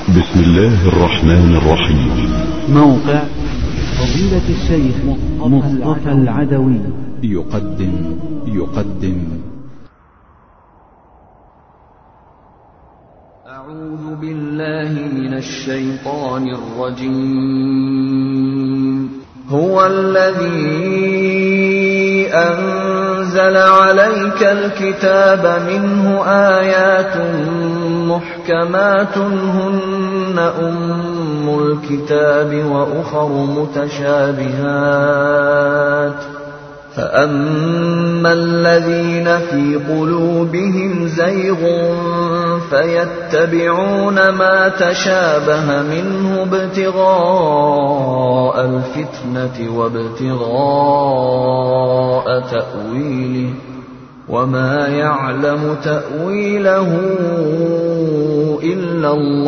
بسم الله الرحمن الرحيم. موقع فضيلة الشيخ مصطفى العدوي يقدم أعوذ بالله من الشيطان الرجيم. هو الذي أنزل عليك الكتاب منه آيات محكمات هن أم الكتاب وأخر متشابهات فأما الذين في قلوبهم زيغ فيتبعون ما تشابه منه ابتغاء الفتنة وابتغاء تأويله وما يعلم تأويله إلا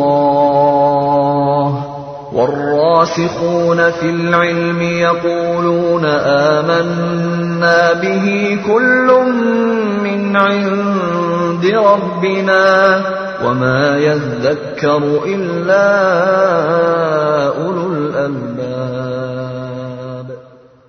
الله والراسخون في العلم يقولون آمنا به كل من عند ربنا وما يذكر إلا أولو الألباب.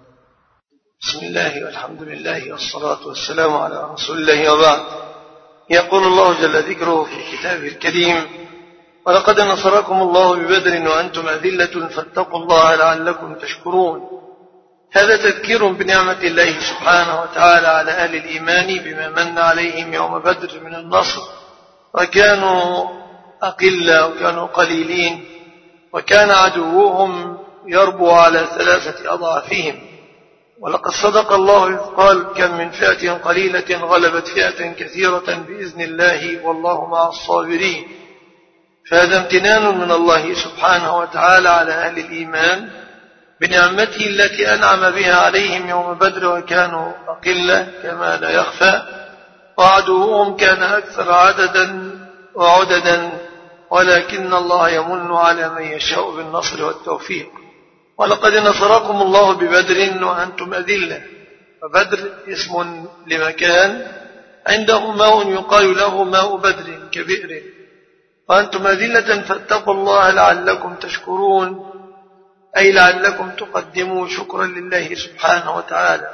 بسم الله والحمد لله والصلاة والسلام على رسول الله وبعد. يقول الله جل ذكره في كتابه الكريم: ولقد نصركم الله ببدر وأنتم أذلة فاتقوا الله لعلكم تشكرون. هذا تذكير بنعمة الله سبحانه وتعالى على أهل الإيمان بما من عليهم يوم بدر من النصر، وكانوا أقلة وكانوا قليلين، وكان عدوهم يربو على 3 أضعافهم. ولقد صدق الله إذ قال: كم من فئة قليلة غلبت فئة كثيرة بإذن الله والله مع الصابرين. فهذا امتنان من الله سبحانه وتعالى على أهل الإيمان بنعمته التي أنعم بها عليهم يوم بدر، وكانوا أقلة كما لا يخفى، وعدوهم كان أكثر عددا وعددا، ولكن الله يمن على من يشاء بالنصر والتوفيق. ولقد نصركم الله ببدر وأنتم أذلة. فبدر اسم لمكان عنده ماء يقال له ماء بدر كبئر. وأنتم أذلة فاتقوا الله لعلكم تشكرون، أي لعلكم تقدموا شكرا لله سبحانه وتعالى.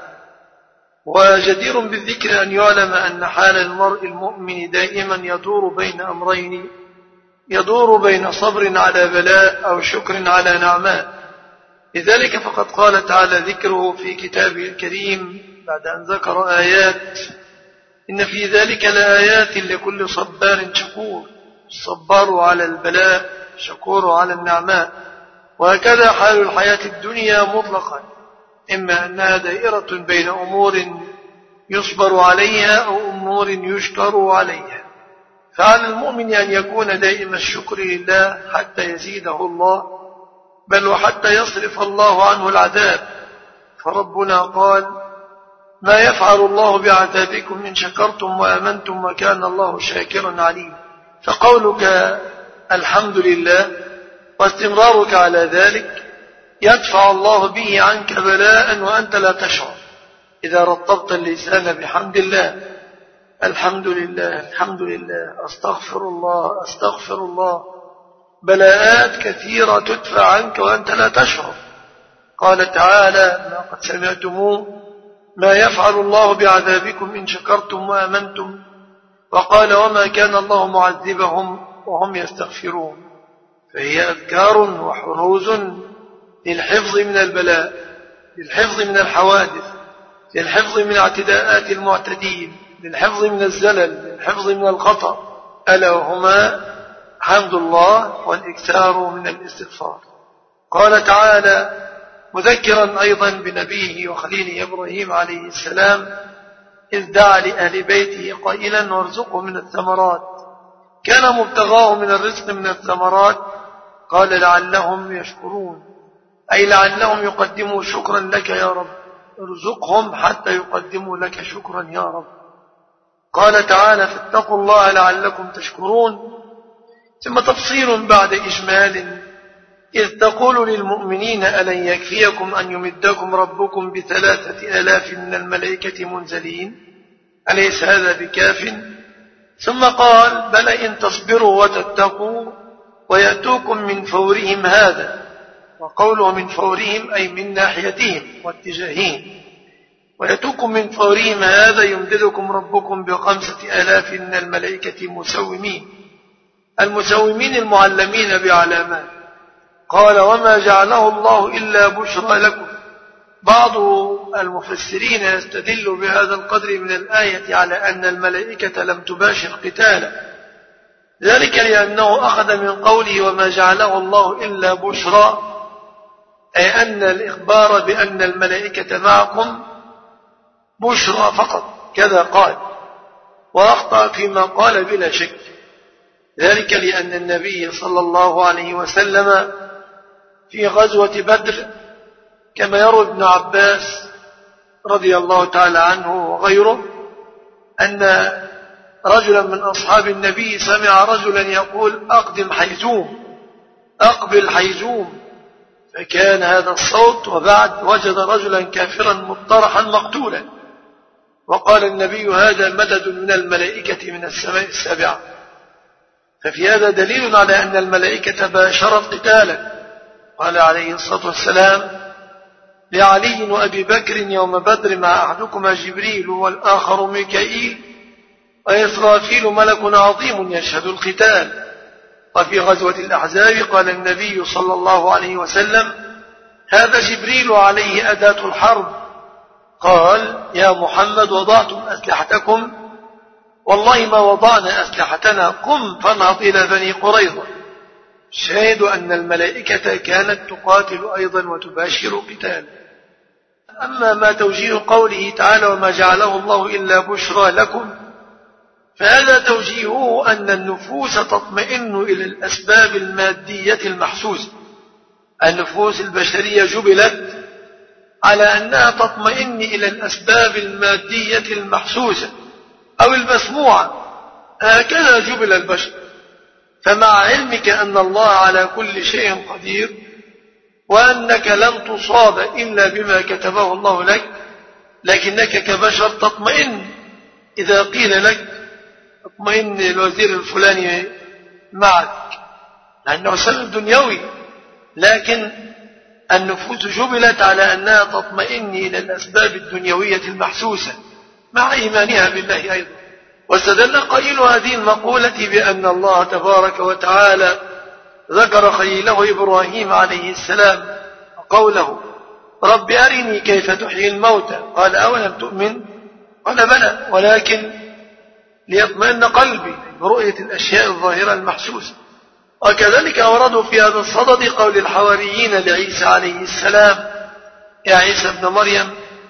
وجدير بالذكر أن يعلم أن حال المرء المؤمن دائما يدور بين أمرين: يدور بين صبر على بلاء أو شكر على نعماء. لذلك فقد قال تعالى ذكره في كتابه الكريم بعد أن ذكر آيات: إن في ذلك لآيات لكل صبار شكور. الصبار على البلاء، شكور على النعماء. وهكذا حال الحياة الدنيا مطلقا، إما أنها دائرة بين أمور يصبر عليها أو أمور يشكر عليها. فعلى المؤمن أن يكون دائم الشكر لله حتى يزيده الله، بل وحتى يصرف الله عنه العذاب. فربنا قال: ما يفعل الله بعذابكم إن شكرتم وآمنتم وكان الله شاكرا عليم. فقولك الحمد لله واستمرارك على ذلك يدفع الله به عنك بلاء وأنت لا تشعر، إذا رطبت اللسان بحمد الله: الحمد لله الحمد لله، أستغفر الله أستغفر الله. بلاءات كثيرة تدفع عنك وأنت لا تشعر. قال تعالى: ما قد سمعتموه ما يفعل الله بعذابكم إن شكرتم وآمنتم. وقال: وما كان الله معذبهم وهم يستغفرون. فهي أذكار وحروز للحفظ من البلاء، للحفظ من الحوادث، للحفظ من اعتداءات المعتدين، للحفظ من الزلل، للحفظ من الخطأ، ألا وهما حمد الله والإكثار من الاستغفار. قال تعالى مذكرا أيضا بنبيه وخليله إبراهيم عليه السلام إذ دعا لأهل بيته قائلا: وارزقه من الثمرات. كان مبتغاه من الرزق من الثمرات. قال: لعلهم يشكرون، أي لعلهم يقدموا شكرا لك يا رب، ارزقهم حتى يقدموا لك شكرا يا رب. قال تعالى: فاتقوا الله لعلكم تشكرون. ثم تفصيل بعد إجمال: إذ تقول للمؤمنين ألن يكفيكم أن يمدكم ربكم ب3,000 من الملائكة منزلين، أليس هذا بكاف؟ ثم قال: بل إن تصبروا وتتقوا ويأتوكم من فورهم هذا. وقوله من فورهم أي من ناحيتهم واتجاههم. ويأتوكم من فورهم هذا يمددكم ربكم ب5,000 من الملائكة مسومين. المسومين المعلمين بعلامات. قال وما جعله الله إلا بشرى لكم. بعض المفسرين يستدل بهذا القدر من الآية على أن الملائكة لم تباشر قتالا، ذلك لأنه أخذ من قوله وما جعله الله إلا بشرى، أي أن الإخبار بأن الملائكة معكم بشرى فقط، كذا قال، وأخطأ فيما قال بلا شك. ذلك لأن النبي صلى الله عليه وسلم في غزوة بدر كما يروي ابن عباس رضي الله تعالى عنه وغيره أن رجلا من أصحاب النبي سمع رجلا يقول أقدم حيزوم، أقبل حيزوم، فكان هذا الصوت، وبعد وجد رجلا كافرا مطرحا مقتولا، وقال النبي هذا مدد من الملائكة من السماء السابعة. ففي هذا دليل على أن الملائكة باشرت قتالا. قال عليه الصلاة والسلام لعلي وأبي بكر يوم بدر مع أحدكما جبريل والآخر ميكائيل وإسرافيل ملك عظيم يشهد القتال. وفي غزوة الأحزاب قال النبي صلى الله عليه وسلم هذا جبريل عليه أداة الحرب. قال يا محمد وضعتم أسلحتكم؟ والله ما وضعنا أسلحتنا، قم فانهض إلى بني قريظة. شاهد أن الملائكة كانت تقاتل أيضا وتباشر قتال. أما ما توجيه قوله تعالى وما جعله الله إلا بشرى لكم، فهذا توجيهه أن النفوس تطمئن إلى الأسباب المادية المحسوسة. النفوس البشرية جبلت على أنها تطمئن إلى الأسباب المادية المحسوسة أو المسموعة، هكذا جبل البشر. فمع علمك أن الله على كل شيء قدير وأنك لن تصاب إلا بما كتبه الله لك، لكنك كبشر تطمئن إذا قيل لك اطمئن الوزير الفلاني معك، لأنه سبب دنيوي. لكن النفوس جبلت على أنها تطمئن إلى الأسباب الدنيوية المحسوسة مع إيمانها بالله أيضا. واستدل قائل هذه المقولة بأن الله تبارك وتعالى ذكر خليله إبراهيم عليه السلام قوله رب أرني كيف تحيي الموتى، قال أولم تؤمن؟ قال بلى ولكن ليطمئن قلبي برؤية الأشياء الظاهرة المحسوسة. وكذلك أوردوا في هذا الصدد قول الحواريين لعيسى عليه السلام يا عيسى ابن مريم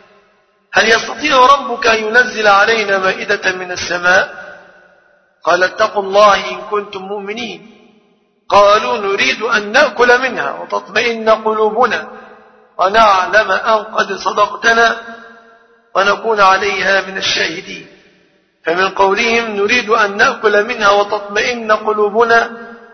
هل يستطيع ربك أن ينزل علينا مائدة من السماء؟ قال اتقوا الله إن كنتم مؤمنين. قالوا نريد أن نأكل منها وتطمئن قلوبنا ونعلم أن قد صدقتنا ونكون عليها من الشاهدين. فمن قولهم نريد أن نأكل منها وتطمئن قلوبنا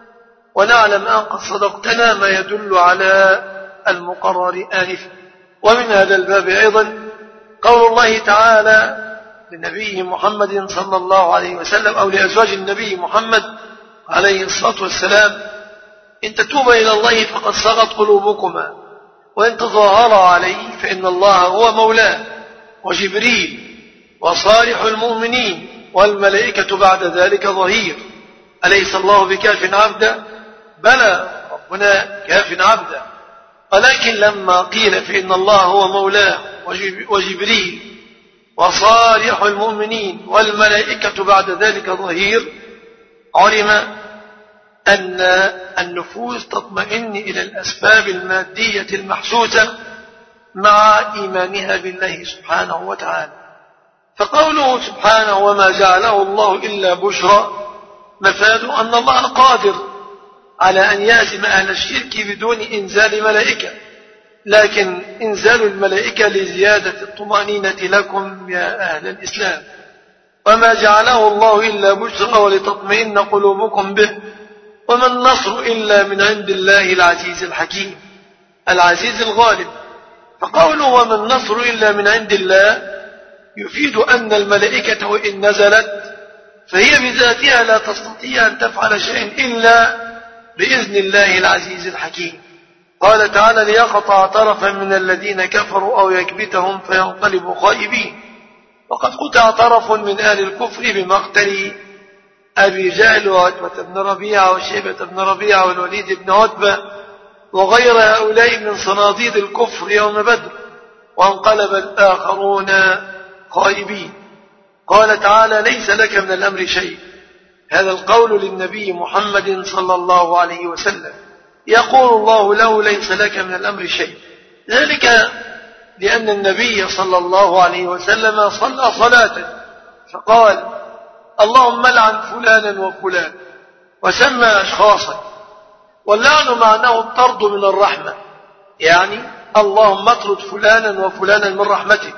ونعلم أن قد صدقتنا ما يدل على المقرر آنفا. ومن هذا الباب أيضا قول الله تعالى لنبيه محمد صلى الله عليه وسلم أو لأزواج النبي محمد عليه الصلاة والسلام إن تتوبا إلى الله فقد صغت قلوبكما وإن تظاهرا عليه فإن الله هو مولاه وجبريل وصالح المؤمنين والملائكة بعد ذلك ظهير. أليس الله بكاف عبدا؟ بلى ربنا كاف عبدا. ولكن لما قيل فإن الله هو مولاه وجبريل وصالح المؤمنين والملائكة بعد ذلك ظهير، علم أن النفوس تطمئن إلى الأسباب المادية المحسوسة مع إيمانها بالله سبحانه وتعالى. فقوله سبحانه وما جعله الله إلا بشرى مفاد أن الله قادر على أن يهزم أهل الشرك بدون إنزال ملائكة، لكن إنزال الملائكة لزيادة الطمأنينة لكم يا أهل الإسلام. وما جعله الله إلا بشرى ولتطمئن قلوبكم به وما النصر إلا من عند الله العزيز الحكيم العزيز الغالب. فقوله وما النصر إلا من عند الله يفيد أن الملائكة وإن نزلت فهي بذاتها لا تستطيع أن تفعل شيء إلا بإذن الله العزيز الحكيم. قال تعالى: ليقطع طرفا من الذين كفروا أو يكبتهم فينقلبوا خائبين. وقد قطع طرف من أهل الكفر بمقتل أبي جهل وعتبة بن ربيعة وشيبة بن ربيعة والوليد بن عتبة وغير هؤلاء من صناديد الكفر يوم بدر، وانقلب الآخرون خائبين. قال تعالى: ليس لك من الأمر شيء. هذا القول للنبي محمد صلى الله عليه وسلم، يقول الله له: ليس لك من الأمر شيء. ذلك لأن النبي صلى الله عليه وسلم صلى صلاة فقال: اللهم لعن فلانا وفلان، وسمى أشخاصا، واللعن معناه الطرد من الرحمة، يعني اللهم اطرد فلانا وفلانا من رحمتك.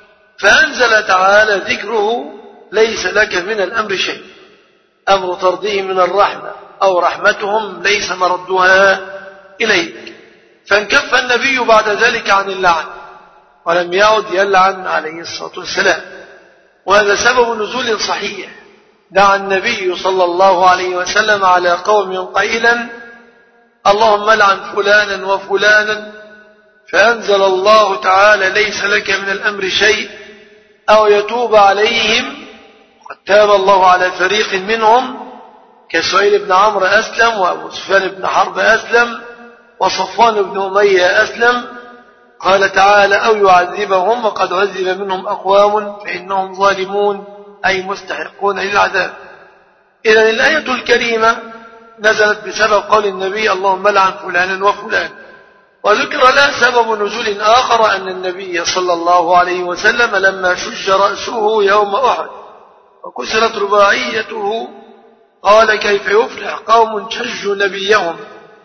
فأنزل تعالى ذكره: ليس لك من الأمر شيء، أمر طرده من الرحمة أو رحمتهم ليس مردها إليك. فانكف النبي بعد ذلك عن اللعن ولم يعد يلعن عليه الصلاة والسلام. وهذا سبب نزول صحيح. دعا النبي صلى الله عليه وسلم على قوم قائلا: اللهم لعن فلانا وفلانا، فأنزل الله تعالى: ليس لك من الأمر شيء، أو يتوب عليهم. قد تاب الله على فريق منهم كسهيل بن عمرو أسلم، وأبو سفيان بن حرب أسلم، وصفوان بن أمية أسلم. قال تعالى: أو يعذبهم وقد عذب منهم أقوام فإنهم ظالمون، أي مستحقون للعذاب. إذن الآية الكريمة نزلت بسبب قول النبي: اللهم لعن فلانا وفلان. وذكر لها سبب نزول آخر، أن النبي صلى الله عليه وسلم لما شج رأسه يوم أحد وكسرت رباعيته قال: كيف يفلح قوم شجوا نبيهم؟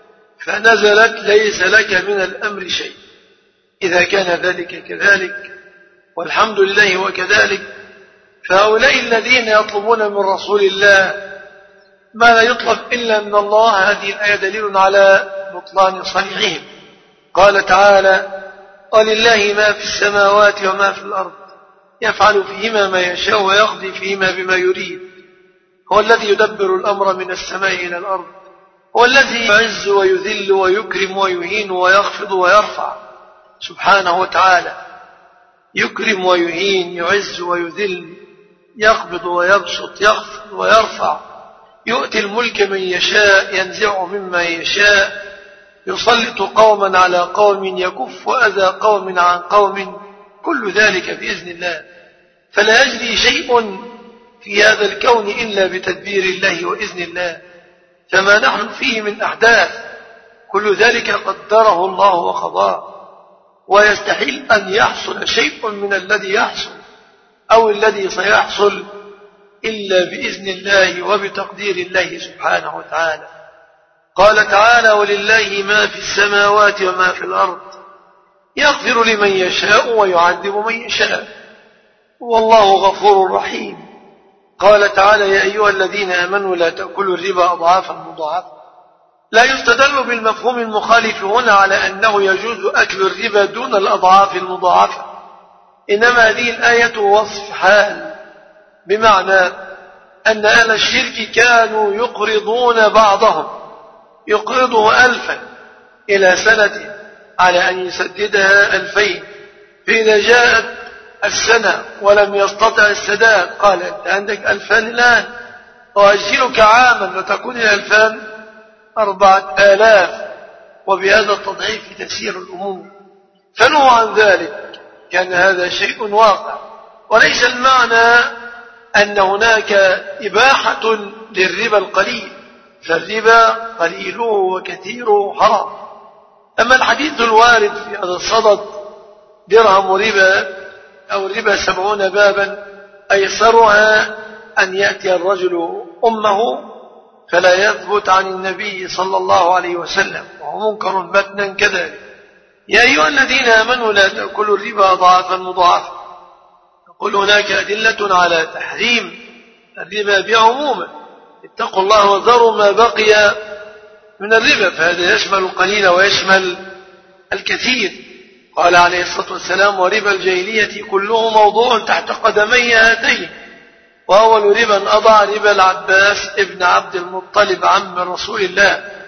فنزلت: ليس لك من الأمر شيء. إذا كان ذلك كذلك والحمد لله وكذلك، فهؤلاء الذين يطلبون من رسول الله ما لا يطلب إلا من الله، هذه الآية دليل على بطلان صنيعهم. قال تعالى: ولله ما في السماوات وما في الأرض يفعل فيهما ما يشاء ويقضي فيهما بما يريد. هو الذي يدبر الأمر من السماء إلى الأرض، هو الذي يعز ويذل ويكرم ويهين ويخفض ويرفع سبحانه وتعالى. يكرم ويهين، يعز ويذل، يقبض ويبسط، يخفض ويرفع، يؤتي الملك من يشاء، ينزع مما يشاء، يسلط قوما على قوم، يكف أذى قوم عن قوم، كل ذلك بإذن الله. فلا يجري شيء في هذا الكون إلا بتدبير الله وإذن الله. فما نحن فيه من أحداث كل ذلك قدره الله وقضاه، ويستحيل أن يحصل شيء من الذي يحصل أو الذي سيحصل إلا بإذن الله وبتقدير الله سبحانه وتعالى. قال تعالى: ولله ما في السماوات وما في الأرض يغفر لمن يشاء ويعذب من يشاء، والله غفور رحيم. قال تعالى: يا أيها الذين آمنوا لا تأكلوا الربا أضعافا مضاعفة. لا يستدل بالمفهوم المخالف هنا على أنه يجوز أكل الربا دون الأضعاف المضاعفة، إنما هذه الآية وصف حال، بمعنى أن أهل الشرك كانوا يقرضون بعضهم، يقرضه 1000 إلى سنة على أن يسددها 2000، فإذا جاءت السنة ولم يستطع السداد قال: أنت عندك 2000 الآن، وأجلك عاما وتكون 2000 4000، وبهذا التضعيف تسير الأمور. فنهوا عن ذلك، كان هذا شيء واقع. وليس المعنى أن هناك إباحة للربا القليل، فالربا قليله وكثيره حرام. أما الحديث الوارد في هذا الصدد: درهم ربا أو الربا 70 بابا، أيسرها أن يأتي الرجل أمه، فلا يثبت عن النبي صلى الله عليه وسلم، وهو منكر متنا كذلك. يا أيها الذين آمنوا لا تأكلوا الربا أضعافا مضاعفة. نقول هناك أدلة على تحريم الربا بعمومه: اتقوا الله وذروا ما بقي من الربا، فهذا يشمل القليل ويشمل الكثير. قال عليه الصلاة والسلام: وربا الجاهلية كله موضوع تحت قدمي هاتين، وأول ربا أضع ربا العباس ابن عبد المطلب عم رسول الله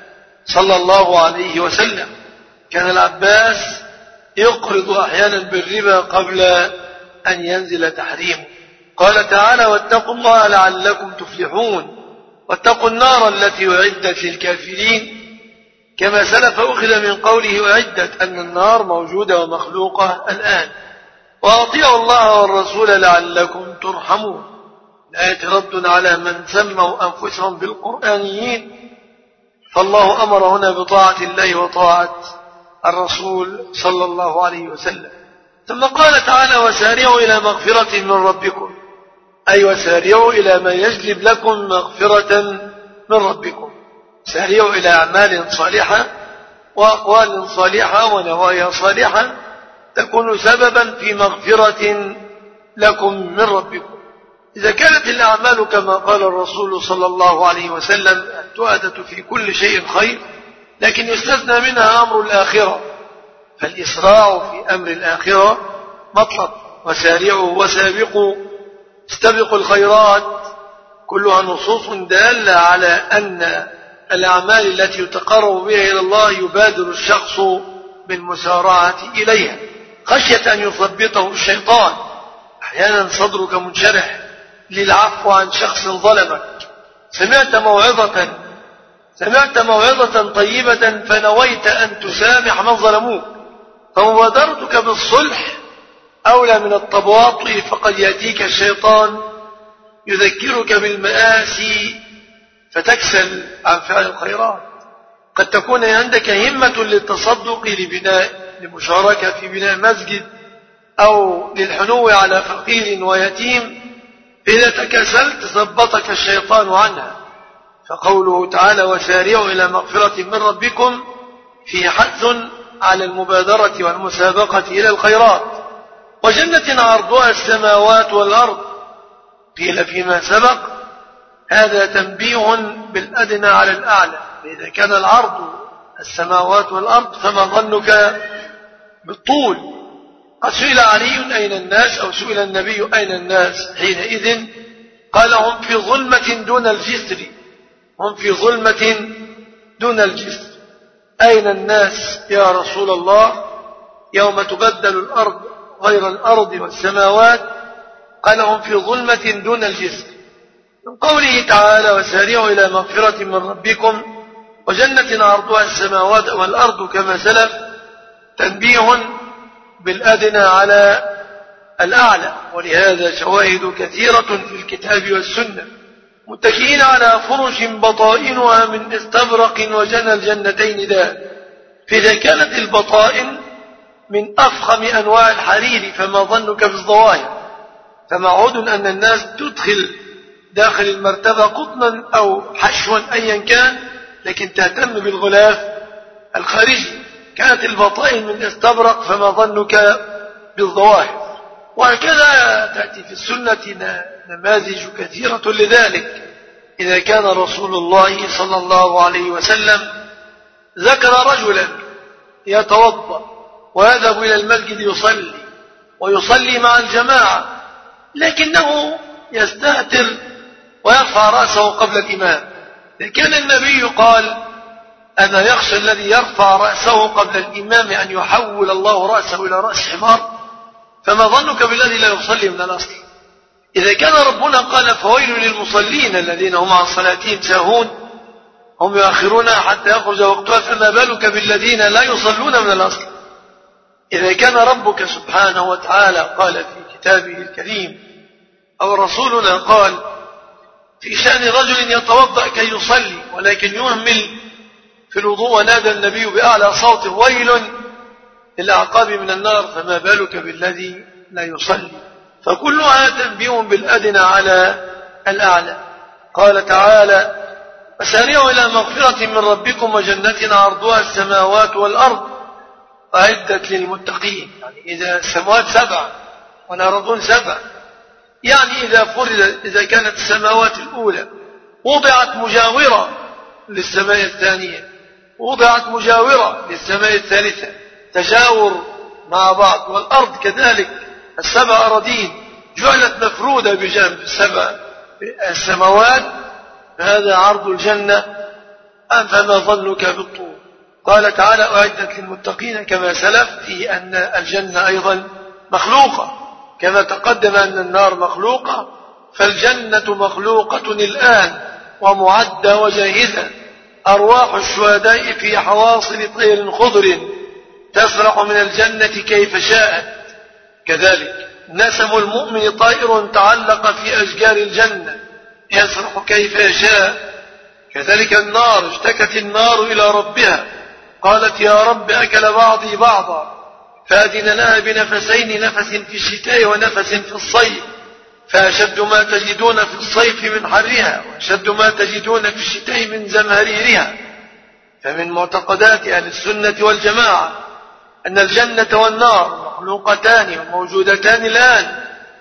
صلى الله عليه وسلم. كان العباس يقرض أحيانا بالربا قبل أن ينزل تحريمه. قال تعالى: واتقوا الله لعلكم تفلحون واتقوا النار التي أعدت للكافرين. كما سلف أخذ من قوله أعدت أن النار موجودة ومخلوقة الآن. وأطيعوا الله والرسول لعلكم ترحمون. الآية رد على من سموا أنفسهم بالقرآنيين، فالله أمر هنا بطاعة الله وطاعة الرسول صلى الله عليه وسلم. ثم قال تعالى: وسارعوا إلى مغفرة من ربكم، أي وسارعوا إلى ما يجلب لكم مغفرة من ربكم. سارعوا إلى أعمال صالحة وأقوال صالحة ونوايا صالحة تكون سببا في مغفرة لكم من ربكم. إذا كانت الأعمال كما قال الرسول صلى الله عليه وسلم التؤدة في كل شيء خير، لكن يستثنى منها أمر الآخرة، فالإسراع في أمر الآخرة مطلب. وسارعوا وسابقوا، استبقوا الخيرات، كلها نصوص دالة على أن الأعمال التي يتقرب بها إلى الله يبادر الشخص بالمسارعة إليها خشية أن يثبطه الشيطان. أحيانا صدرك منشرح للعفو عن شخص ظلمك، سمعت موعظة طيبة فنويت أن تسامح من ظلموك، فمبادرتك بالصلح أولى من التباطؤ، فقد يأتيك الشيطان يذكرك بالمآسي فتكسل عن فعل الخيرات. قد تكون عندك همة للتصدق لمشاركة في بناء مسجد أو للحنو على فقير ويتيم، إذا تكسلت ثبطك الشيطان عنها. فقوله تعالى: وسارعوا إلى مغفرة من ربكم في حث على المبادرة والمسابقة إلى الخيرات. وجنة عرضها السماوات والأرض، قيل فيما سبق هذا تنبيه بالأدنى على الأعلى، فإذا كان العرض السماوات والأرض فما ظنك بالطول. قد سئل علي أين الناس، أو سئل النبي أين الناس حينئذ قال: هم في ظلمة دون الجسر، هم في ظلمة دون الجسر. أين الناس يا رسول الله يوم تبدل الأرض غير الأرض والسماوات؟ قال: هم في ظلمة دون الجسر. من قوله تعالى: وسارعوا إلى مغفرة من ربكم وجنة عرضها السماوات والأرض كما سلف، تنبيه بالأدنى على الأعلى. ولهذا شواهد كثيرة في الكتاب والسنة، متكئين على فرش بطائنها من استبرق وجنى الجنتين دان. فإذا كانت البطائن من أفخم أنواع الحرير فما ظنك بالظواهر؟ فمعهود أن الناس تدخل داخل المرتبة قطنا أو حشوا أيا كان، لكن تهتم بالغلاف الخارجي. كانت البطائن من استبرق فما ظنك بالظواهر. وهكذا تأتي في السنة نماذج كثيرة لذلك. إذا كان رسول الله صلى الله عليه وسلم ذكر رجلا يتوضأ ويذهب إلى المسجد ويصلي مع الجماعة، لكنه يستهتر ويرفع رأسه قبل الإمام، كان النبي قال: أما يخشى الذي يرفع رأسه قبل الإمام أن يحول الله رأسه إلى رأس حمار؟ فما ظنك بالذي لا يصلي من الأصل؟ إذا كان ربنا قال: فويل للمصلين الذين هم عن صلاتهم ساهون، هم يؤخرونها حتى يخرج وقتها، فما بالك بالذين لا يصلون من الأصل؟ إذا كان ربك سبحانه وتعالى قال في كتابه الكريم، أو رسولنا قال في شأن رجل يتوضأ كي يصلي ولكن يهمل في الوضوء، ونادى النبي بأعلى صوت: ويل للأعقاب من النار، فما بالك بالذي لا يصلي؟ فكلها تنبيه بالأدنى على الأعلى. قال تعالى: وسارعوا إلى مغفرة من ربكم وجنة عرضها السماوات والأرض أعدت للمتقين. يعني إذا السماوات 7 والأرضون 7، يعني إذا كانت السماوات الأولى وضعت مجاورة للسماء الثانية، وضعت مجاورة للسماء الثالثة، تجاور مع بعض، والأرض كذلك 7 أراضين جعلت مفرودة بجانب 7 السماوات، هذا عرض الجنة. فما ظنك بالطول؟ قال تعالى أعدت للمتقين كما سلف في أن الجنة أيضا مخلوقة كما تقدم أن النار مخلوقة، فالجنة مخلوقة الآن ومعدة وجاهزة، أرواح الشهداء في حواصل طير خضر تسرح من الجنة كيف شاءت. كذلك نسم المؤمن طائر تعلق في أشجار الجنة يسرح كيف يشاء. كذلك النار اشتكت النار إلى ربها قالت يا رب أكل بعضي بعضا فأذن لها بنفسين، نفس في الشتاء ونفس في الصيف، فأشد ما تجدون في الصيف من حرها وأشد ما تجدون في الشتاء من زمهريرها. فمن معتقدات أهل السنة والجماعة أن الجنة والنار مخلوقتان وموجودتان الآن،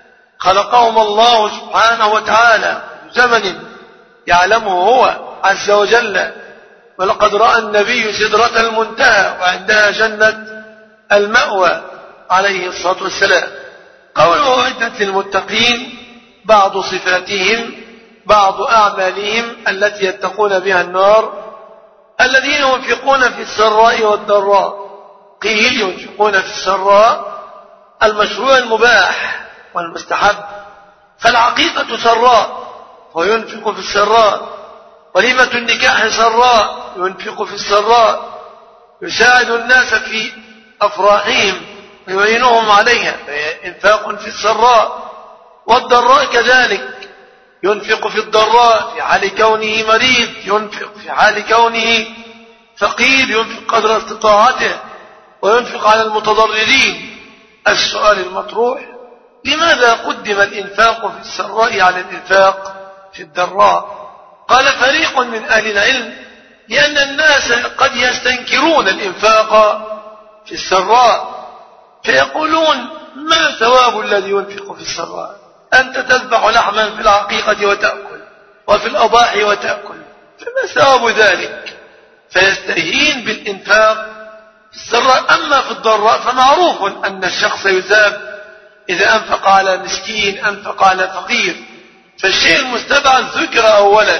خلقهما الله سبحانه وتعالى زمن يعلمه هو عز وجل. ولقد رأى النبي سدرة المنتهى وعندها جنة المأوى عليه الصلاة والسلام. قوله أعدت للمتقين بعض صفاتهم بعض أعمالهم التي يتقون بها النار الذين ينفقون في السراء والضراء. قيل ينفقون في السراء المشروع المباح والمستحب، فالعقيقة سراء وينفق في السراء، وليمة النكاح سراء ينفق في السراء، يساعد الناس في أفراحهم ويعينهم عليها إنفاق في السراء. والضراء كذلك ينفق في الضراء في حال كونه مريض، ينفق في حال كونه فقير، ينفق قدر استطاعته وينفق على المتضررين. السؤال المطروح لماذا قدم الإنفاق في السراء على الإنفاق في الضراء؟ قال فريق من أهل العلم لأن الناس قد يستنكرون الإنفاق في السراء فيقولون ما ثواب الذي ينفق في السراء؟ أنت تذبح لحما في العقيقة وتأكل وفي الأضاحي وتأكل، فما ثواب ذلك؟ فيستهين بالإنفاق في السراء. أما في الضراء فمعروف أن الشخص يثاب إذا أنفق على مسكين أنفق على فقير، فالشيء المستبعد ذكر أولا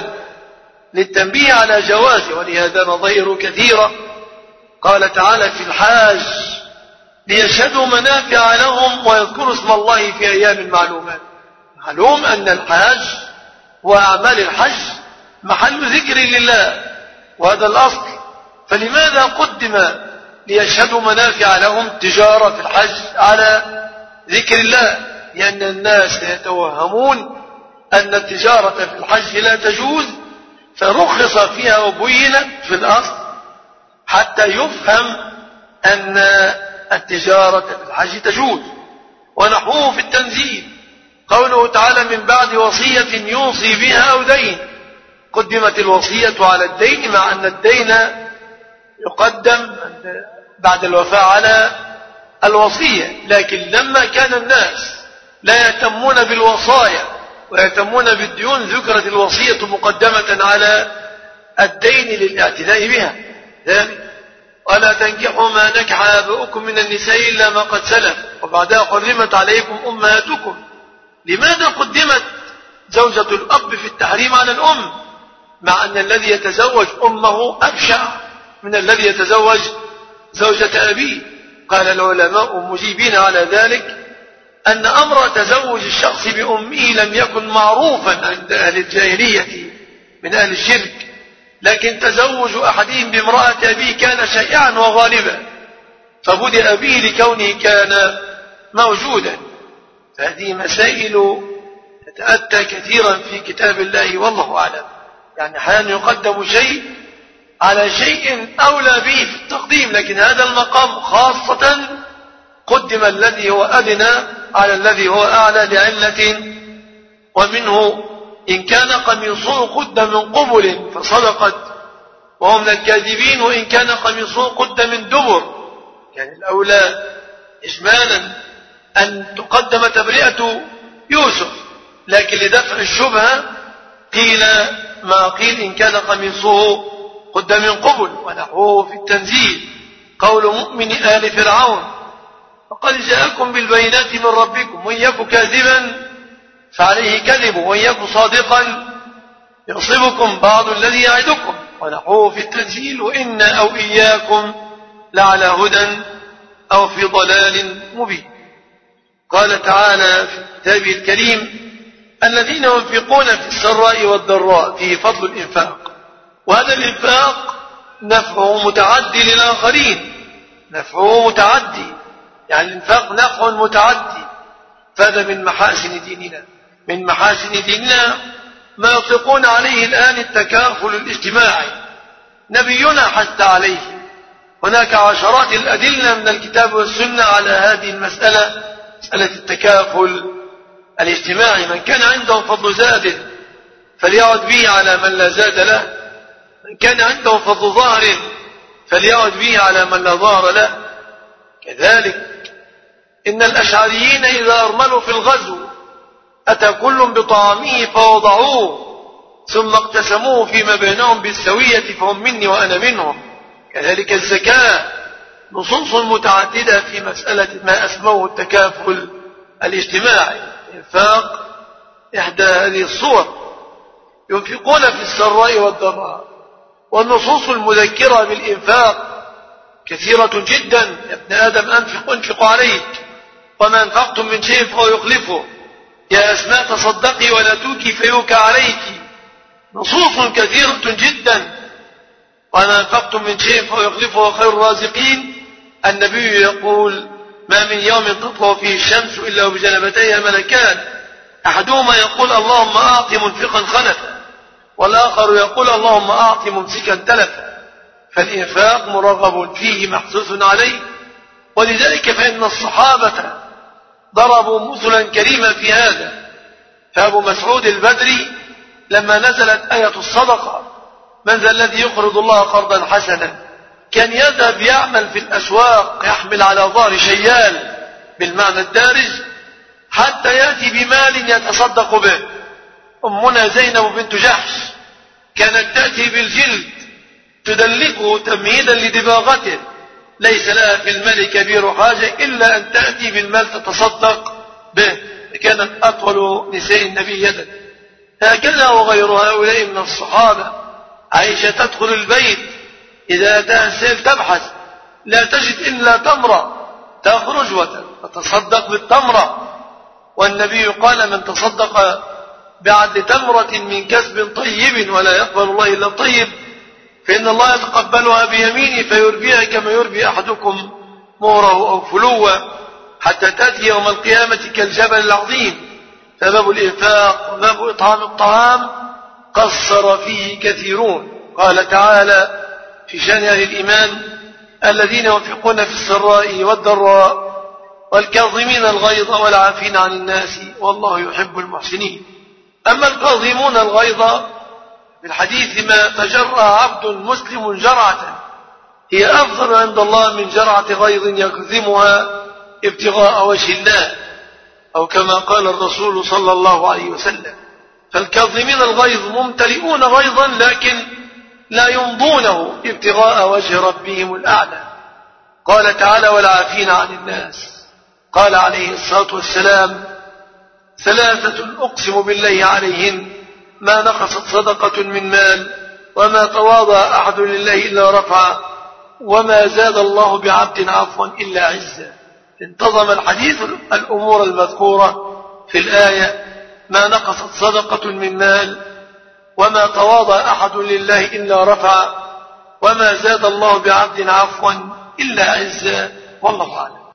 للتنبيه على جوازه، ولهذا نظائر كثيرة. قال تعالى في الحاج ليشهدوا منافع لهم ويذكروا اسم الله في أيام معلومات. معلوم أن الحاج وأعمال الحج محل ذكر لله وهذا الأصل، فلماذا قدم ليشهدوا منافع لهم تجارة في الحج على ذكر الله؟ لأن الناس يتوهمون أن التجارة في الحج لا تجوز، فرخص فيها وبينت في الأصل حتى يفهم أن التجارة في الحج تجوز. ونحوه في التنزيل قوله تعالى من بعد وصية يوصي بها أو دين، قدمت الوصية على الدين مع أن الدين يقدم بعد الوفاء على الوصية. لكن لما كان الناس لا يهتمون بالوصايا ويهتمون بالديون ذكرت الوصية مقدمة على الدين للاعتداء بها. ولا تنكحوا ما نكح آباؤكم من النساء إلا ما قد سلف وبعدها حرمت عليكم أمهاتكم. لماذا قدمت زوجة الأب في التحريم على الأم مع أن الذي يتزوج أمه أبشع من الذي يتزوج زوجة أبيه؟ قال العلماء مجيبين على ذلك أن أمر تزوج الشخص بأمه لم يكن معروفا عند أهل الجاهلية من أهل الشرك، لكن تزوج أحدهم بامرأة أبيه كان شائعا وغالبا، فبدأ به لكونه كان موجودا. فهذه مسائل تتأتى كثيرا في كتاب الله والله أعلم. يعني أحيانا يقدم شيء على شيء أولى به في التقديم، لكن هذا المقام خاصة قدم الذي هو أدنى على الذي هو أعلى لعلة. ومنه إن كان قميصه قد من قبل فصدقت وهو من الكاذبين، وإن كان قميصه قد من دبر. يعني الأولى إجمالا أن تقدم تبرئة يوسف، لكن لدفع الشبهة قيل ما قيل إن كان قميصه قد من قبل. ونحوه في التنزيل قول مؤمن آل فرعون فقد جاءكم بالبينات من ربكم وإن يك كاذبا فعليه كذب وإن يك صادقا يصيبكم بعض الذي يعدكم ونحوه في التنزيل: وإنا أو إياكم لعلى هدى أو في ضلال مبين. قال تعالى في كتابه الكريم: الذين ينفقون في السراء والضراء، فيه فضل الإنفاق، وهذا الإنفاق نفعه متعدي للآخرين، نفعه متعدي، يعني الإنفاق نفع متعدي. فهذا من محاسن ديننا، من محاسن ديننا ما يطلقون عليه الآن التكافل الاجتماعي، نبينا حث عليه. هناك عشرات الأدلة من الكتاب والسنة على هذه المسألة، مسألة التكافل الاجتماعي. من كان عنده فضل زاد فليعد به على من لا زاد له، من كان عنده فضل ظهر فليعد به على من لا ظهر له. كذلك إن الأشعريين إذا أرملوا في الغزو أتى كل بطعامه فوضعوه ثم اقتسموه فيما بينهم بالسوية، فهم مني وأنا منهم. كذلك الزكاة، نصوص متعددة في مسألة ما أسموه التكافل الاجتماعي. إنفاق إحدى هذه الصور، ينفقون في السراء والضراء. والنصوص المذكرة بالإنفاق كثيرة جدا. يا ابن آدم أنفق عليك، وما أنفقتم من شيء فهو يخلفه. يا أسماء تصدقي ولا توكي فيوكى عليك. نصوص كثيرة جدا. وما أنفقتم من شيء فهو يخلفه خير الرازقين. النبي يقول: ما من يوم تطلع فيه الشمس إلا وبجنبتيها ملكان، أحدهما يقول: اللهم أعط منفقا خلفا، والآخر يقول: اللهم أعط ممسكا تلفا. فالإنفاق مرغب فيه محسوس عليه. ولذلك فإن الصحابة ضربوا مثلا كريما في هذا. فأبو مسعود البدري لما نزلت آية الصدقة: من ذا الذي يقرض الله قرضا حسنا، كان يذهب يعمل في الأسواق، يحمل على ظهر شيال بالمعنى الدارج، حتى يأتي بمال يتصدق به. أمنا زينب بنت جحش كانت تأتي بالجلد تدلكه تمهيدا لدباغته، ليس لها في المال كبير حاجة إلا أن تأتي بالمال تتصدق به. كانت أطول نساء النبي يدا. هكذا وغير هؤلاء من الصحابة. عائشة تدخل البيت إذا أتاها السيل تبحث، لا تجد إلا تمرة، تخرج وتتصدق بالتمرة. والنبي قال: من تصدق بعدل تمرة من كسب طيب ولا يقبل الله إلا الطيب فإن الله يتقبلها بيمينه فيربيها كما يربي أحدكم مهره أو فلوة، حتى تأتي يوم القيامة كالجبل العظيم. فباب الإنفاق وباب إطعام الطعام قصر فيه كثيرون. قال تعالى في شأن أهل الإيمان: الذين ينفقون في السراء والضراء والكاظمين الغيظ والعافين عن الناس والله يحب المحسنين. أما الكاظمون الغيظ في الحديث: ما تجرأ عبد مسلم جرعة هي أفضل عند الله من جرعة غيظ يكظمها ابتغاء وجه الله، أو كما قال الرسول صلى الله عليه وسلم. فالكاظمين الغيظ ممتلئون غيظا لكن لا يمضونه ابتغاء وجه ربهم الأعلى. قال تعالى: والعافين عن الناس. قال عليه الصلاة والسلام: ثلاثة أقسم بالله عليهن ما نقصت صدقة من مال وما تواضع أحد لله إلا رفع وما زاد الله بعبد عفوا إلا عزا. انتظم الحديث الأمور المذكورة في الآية: ما نقصت صدقة من مال وما تواضع أحد لله إلا رفع وما زاد الله بعبد عفوا إلا عزا. والله أعلم.